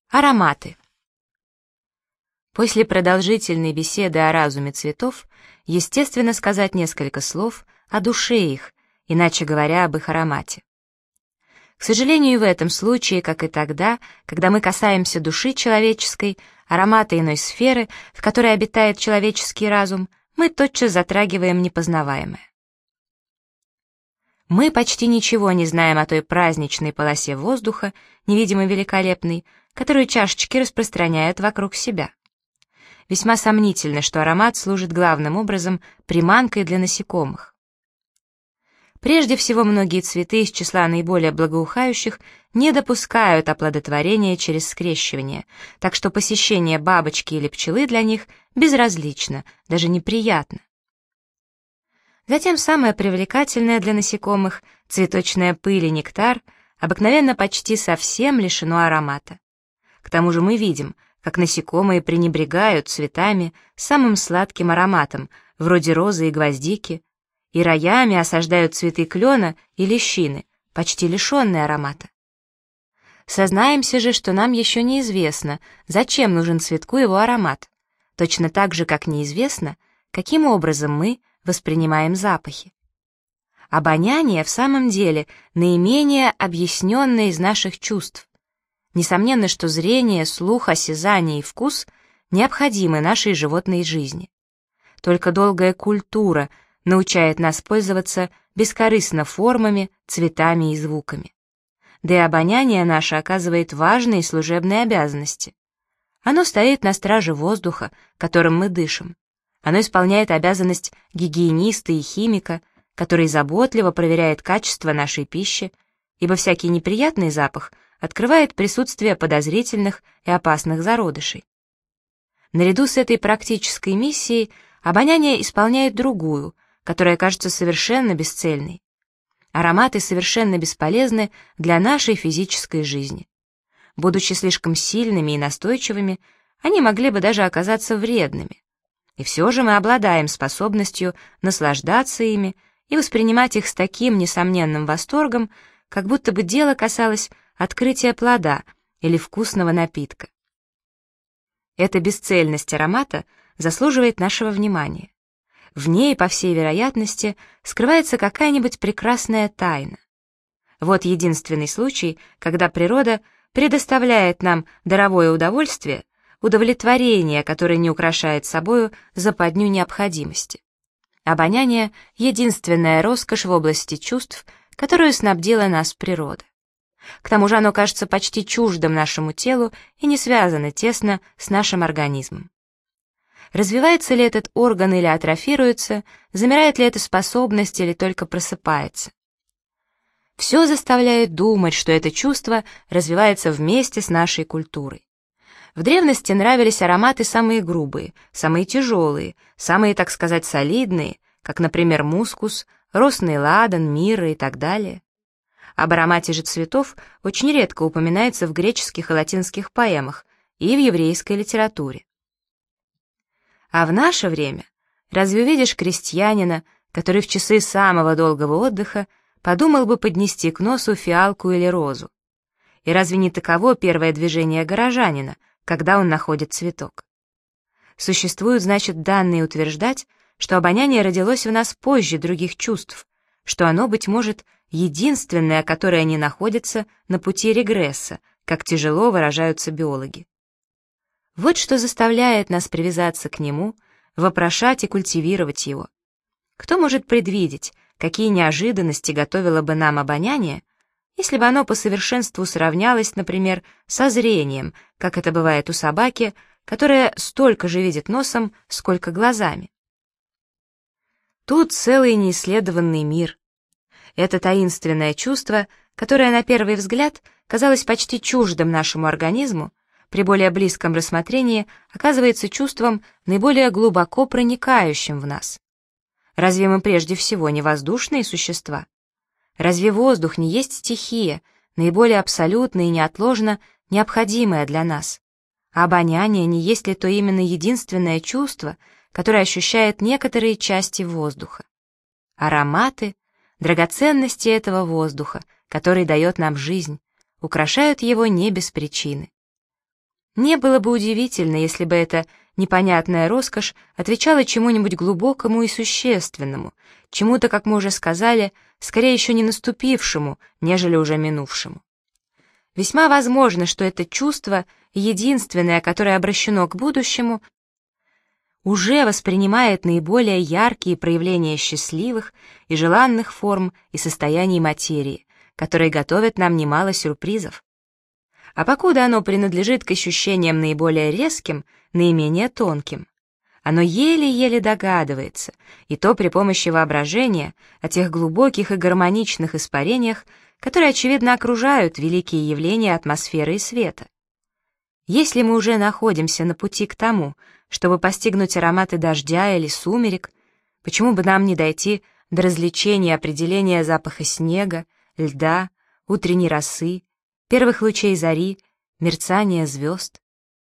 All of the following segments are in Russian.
Ароматы. После продолжительной беседы о разуме цветов, естественно сказать несколько слов о душе их, иначе говоря, об их аромате. К сожалению, и в этом случае, как и тогда, когда мы касаемся души человеческой, аромата иной сферы, в которой обитает человеческий разум, мы тотчас затрагиваем непознаваемое. Мы почти ничего не знаем о той праздничной полосе воздуха, невидимо великолепной, которую чашечки распространяют вокруг себя. Весьма сомнительно, что аромат служит главным образом приманкой для насекомых. Прежде всего, многие цветы из числа наиболее благоухающих не допускают оплодотворения через скрещивание, так что посещение бабочки или пчелы для них безразлично, даже неприятно. Затем самое привлекательное для насекомых, цветочная пыль и нектар, обыкновенно почти совсем лишено аромата. К тому же мы видим, как насекомые пренебрегают цветами с самым сладким ароматом, вроде розы и гвоздики, и роями осаждают цветы клена и лещины, почти лишенные аромата. Сознаемся же, что нам еще неизвестно, зачем нужен цветку его аромат, точно так же, как неизвестно, каким образом мы воспринимаем запахи. Обоняние в самом деле наименее объясненное из наших чувств. Несомненно, что зрение, слух, осязание и вкус необходимы нашей животной жизни. Только долгая культура научает нас пользоваться бескорыстно формами, цветами и звуками. Да и обоняние наше оказывает важные служебные обязанности. Оно стоит на страже воздуха, которым мы дышим. Оно исполняет обязанность гигиениста и химика, который заботливо проверяет качество нашей пищи, ибо всякий неприятный запах открывает присутствие подозрительных и опасных зародышей. Наряду с этой практической миссией обоняние исполняет другую, которая кажется совершенно бесцельной. Ароматы совершенно бесполезны для нашей физической жизни. Будучи слишком сильными и настойчивыми, они могли бы даже оказаться вредными. И все же мы обладаем способностью наслаждаться ими и воспринимать их с таким несомненным восторгом, как будто бы дело касалось открытия плода или вкусного напитка. Эта бесцельность аромата заслуживает нашего внимания. В ней, по всей вероятности, скрывается какая-нибудь прекрасная тайна. Вот единственный случай, когда природа предоставляет нам даровое удовольствие, удовлетворение, которое не украшает собою западню необходимости. Обоняние — единственная роскошь в области чувств, которую снабдила нас природа. К тому же оно кажется почти чуждым нашему телу и не связано тесно с нашим организмом. Развивается ли этот орган или атрофируется, замирает ли эта способность или только просыпается? Все заставляет думать, что это чувство развивается вместе с нашей культурой. В древности нравились ароматы самые грубые, самые тяжелые, самые, так сказать, солидные, как, например, мускус, росный ладан, мирра и так далее. Об аромате же цветов очень редко упоминается в греческих и латинских поэмах и в еврейской литературе. А в наше время разве увидишь крестьянина, который в часы самого долгого отдыха подумал бы поднести к носу фиалку или розу? И разве не таково первое движение горожанина, когда он находит цветок? Существуют, значит, данные утверждать, что обоняние родилось в нас позже других чувств, что оно, быть может, единственное, которое не находится на пути регресса, как тяжело выражаются биологи. Вот что заставляет нас привязаться к нему, вопрошать и культивировать его. Кто может предвидеть, какие неожиданности готовило бы нам обоняние, если бы оно по совершенству сравнялось, например, со зрением, как это бывает у собаки, которая столько же видит носом, сколько глазами. Тут целый неисследованный мир. Это таинственное чувство, которое на первый взгляд казалось почти чуждым нашему организму, при более близком рассмотрении оказывается чувством наиболее глубоко проникающим в нас. Разве мы прежде всего не воздушные существа? Разве воздух не есть стихия, наиболее абсолютно и неотложно необходимая для нас? А обоняние не есть ли то именно единственное чувство, которое ощущает некоторые части воздуха? Ароматы, драгоценности этого воздуха, который дает нам жизнь, украшают его не без причины. Не было бы удивительно, если бы эта непонятная роскошь отвечала чему-нибудь глубокому и существенному, чему-то, как мы уже сказали, скорее еще не наступившему, нежели уже минувшему. Весьма возможно, что это чувство, единственное, которое обращено к будущему, уже воспринимает наиболее яркие проявления счастливых и желанных форм и состояний материи, которые готовят нам немало сюрпризов. А покуда оно принадлежит к ощущениям наиболее резким, наименее тонким, оно еле-еле догадывается, и то при помощи воображения, о тех глубоких и гармоничных испарениях, которые, очевидно, окружают великие явления атмосферы и света. Если мы уже находимся на пути к тому, чтобы постигнуть ароматы дождя или сумерек, почему бы нам не дойти до развлечения определения запаха снега, льда, утренней росы, первых лучей зари, мерцания звезд?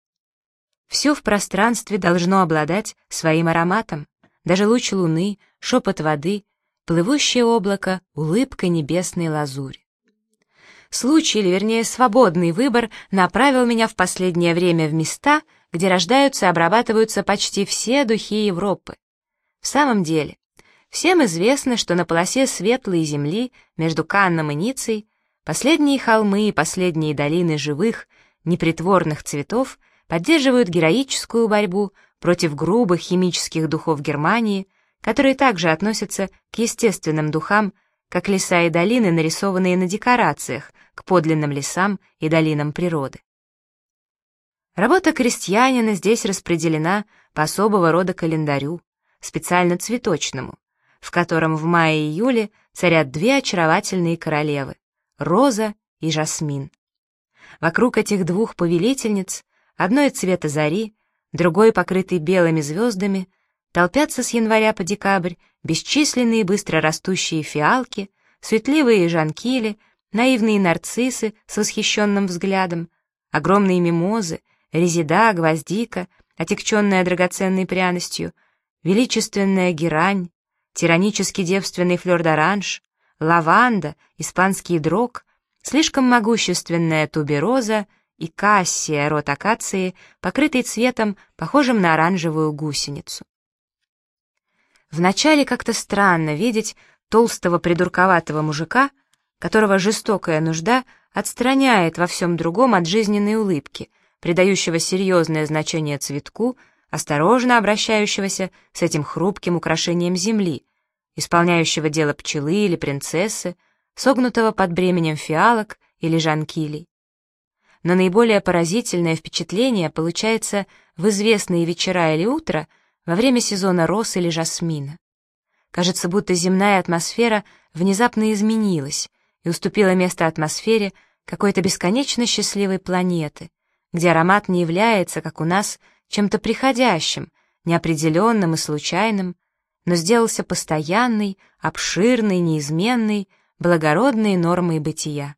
Все в пространстве должно обладать своим ароматом, даже луч луны, шепот воды, плывущее облако, улыбка небесной лазури. Случай, или вернее свободный выбор, направил меня в последнее время в места, где рождаются и обрабатываются почти все духи Европы. В самом деле, всем известно, что на полосе светлой земли между Канном и Ниццей последние холмы и последние долины живых, непритворных цветов поддерживают героическую борьбу против грубых химических духов Германии, которые также относятся к естественным духам, как леса и долины, нарисованные на декорациях, к подлинным лесам и долинам природы. Работа крестьянина здесь распределена по особого рода календарю, специально цветочному, в котором в мае-июле царят две очаровательные королевы — роза и жасмин. Вокруг этих двух повелительниц, одной цвета зари, другой покрытой белыми звездами, толпятся с января по декабрь бесчисленные быстро растущие фиалки, светливые жанкили, наивные нарциссы с восхищенным взглядом, огромные мимозы, резида, гвоздика, отягченная драгоценной пряностью, величественная герань, тиранически девственный флёр-д'оранж, лаванда, испанский дрог, слишком могущественная тубероза и кассия, род акации, покрытый цветом, похожим на оранжевую гусеницу. Вначале как-то странно видеть толстого придурковатого мужика, которого жестокая нужда отстраняет во всем другом от жизненной улыбки, придающего серьезное значение цветку, осторожно обращающегося с этим хрупким украшением земли, исполняющего дело пчелы или принцессы, согнутого под бременем фиалок или жанкилей. Но наиболее поразительное впечатление получается в известные вечера или утра во время сезона роз или жасмина. Кажется, будто земная атмосфера внезапно изменилась и уступила место атмосфере какой-то бесконечно счастливой планеты, где аромат не является, как у нас, чем-то приходящим, неопределенным и случайным, но сделался постоянной, обширной, неизменной, благородной нормой бытия.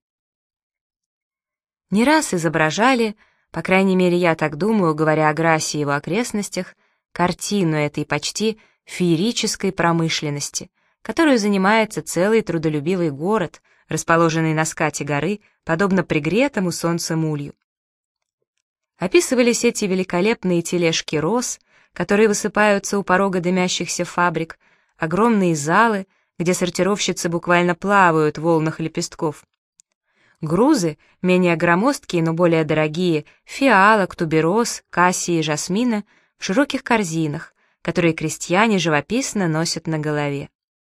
Не раз изображали, по крайней мере, я так думаю, говоря о Грассе и его окрестностях, картину этой почти феерической промышленности, которую занимается целый трудолюбивый город, расположенный на скате горы, подобно пригретому солнцем улью. Описывались эти великолепные тележки роз, которые высыпаются у порога дымящихся фабрик, огромные залы, где сортировщицы буквально плавают в волнах лепестков. Грузы, менее громоздкие, но более дорогие, фиалок, тубероз, кассии и жасмина в широких корзинах, которые крестьяне живописно носят на голове.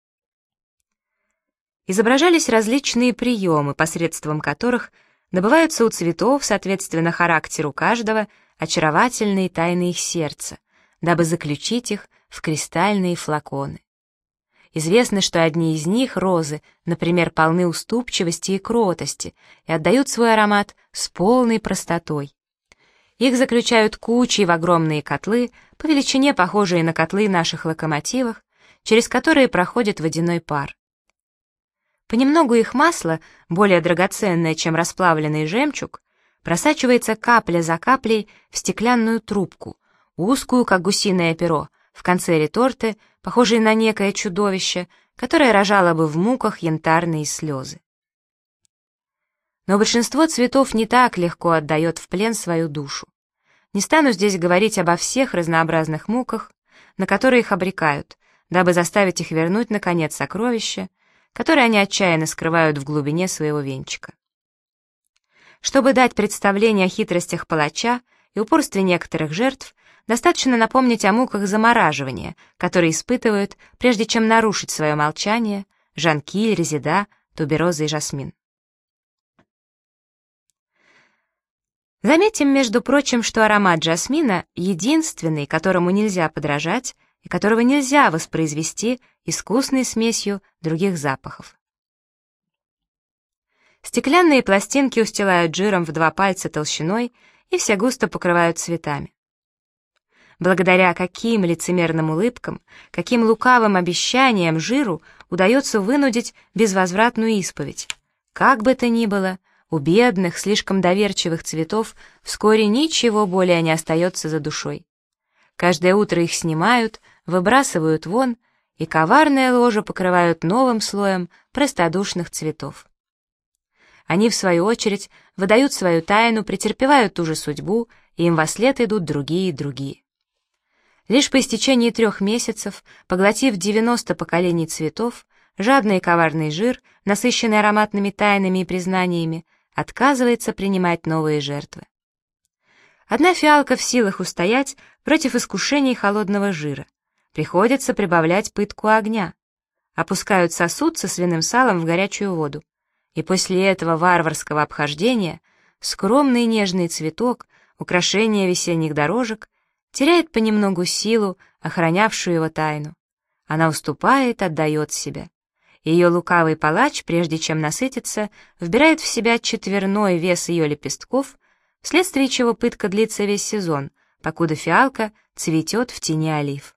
Изображались различные приемы, посредством которых добываются у цветов, соответственно характеру каждого, очаровательные тайны их сердца, дабы заключить их в кристальные флаконы. Известно, что одни из них, розы, например, полны уступчивости и кротости и отдают свой аромат с полной простотой. Их заключают кучей в огромные котлы, по величине похожие на котлы наших локомотивов, через которые проходит водяной пар. Понемногу их масло, более драгоценное, чем расплавленный жемчуг, просачивается капля за каплей в стеклянную трубку, узкую, как гусиное перо, в конце реторты, похожей на некое чудовище, которое рожало бы в муках янтарные слезы. Но большинство цветов не так легко отдает в плен свою душу. Не стану здесь говорить обо всех разнообразных муках, на которые их обрекают, дабы заставить их вернуть, наконец, сокровища, которые они отчаянно скрывают в глубине своего венчика. Чтобы дать представление о хитростях палача и упорстве некоторых жертв, достаточно напомнить о муках замораживания, которые испытывают, прежде чем нарушить свое молчание, жанкиль, резида, тубероза и жасмин. Заметим, между прочим, что аромат жасмина единственный, которому нельзя подражать и которого нельзя воспроизвести искусной смесью других запахов. Стеклянные пластинки устилают жиром в 2 пальца толщиной и все густо покрывают цветами. Благодаря каким лицемерным улыбкам, каким лукавым обещаниям жиру удается вынудить безвозвратную исповедь. Как бы то ни было, у бедных, слишком доверчивых цветов вскоре ничего более не остается за душой. Каждое утро их снимают, выбрасывают вон, и коварное ложе покрывают новым слоем простодушных цветов. Они, в свою очередь, выдают свою тайну, претерпевают ту же судьбу, и им вослед идут другие и другие. Лишь по истечении 3 месяцев, поглотив 90 поколений цветов, жадный и коварный жир, насыщенный ароматными тайнами и признаниями, отказывается принимать новые жертвы. Одна фиалка в силах устоять против искушений холодного жира. Приходится прибавлять пытку огня. Опускают сосуд со свиным салом в горячую воду. И после этого варварского обхождения скромный нежный цветок, украшение весенних дорожек, теряет понемногу силу, охранявшую его тайну. Она уступает, отдает себя. Ее лукавый палач, прежде чем насытиться, вбирает в себя 4-ной вес ее лепестков, вследствие чего пытка длится весь сезон, покуда фиалка цветет в тени олив.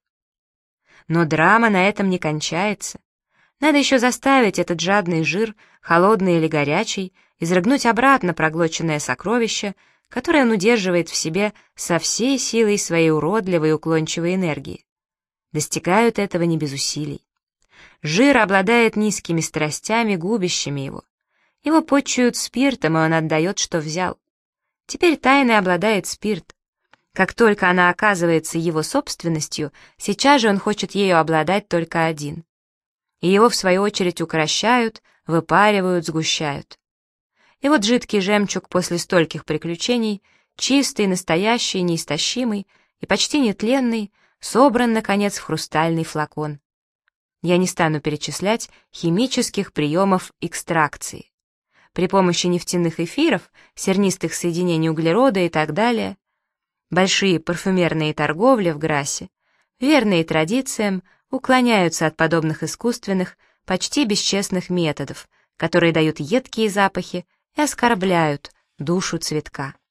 Но драма на этом не кончается. Надо еще заставить этот жадный жир, холодный или горячий, изрыгнуть обратно проглоченное сокровище, которое он удерживает в себе со всей силой своей уродливой и уклончивой энергии. Достигают этого не без усилий. Жир обладает низкими страстями, губящими его. Его почуют спиртом, и он отдает, что взял. Теперь тайной обладает спирт. Как только она оказывается его собственностью, сейчас же он хочет ею обладать только один. И его, в свою очередь, укращают, выпаривают, сгущают. И вот жидкий жемчуг после стольких приключений, чистый, настоящий, неистощимый и почти нетленный, собран, наконец, в хрустальный флакон. Я не стану перечислять химических приемов экстракции. При помощи нефтяных эфиров, сернистых соединений углерода и так далее, большие парфюмерные торговли в Грассе, верные традициям, уклоняются от подобных искусственных, почти бесчестных методов, которые дают едкие запахи и оскорбляют душу цветка.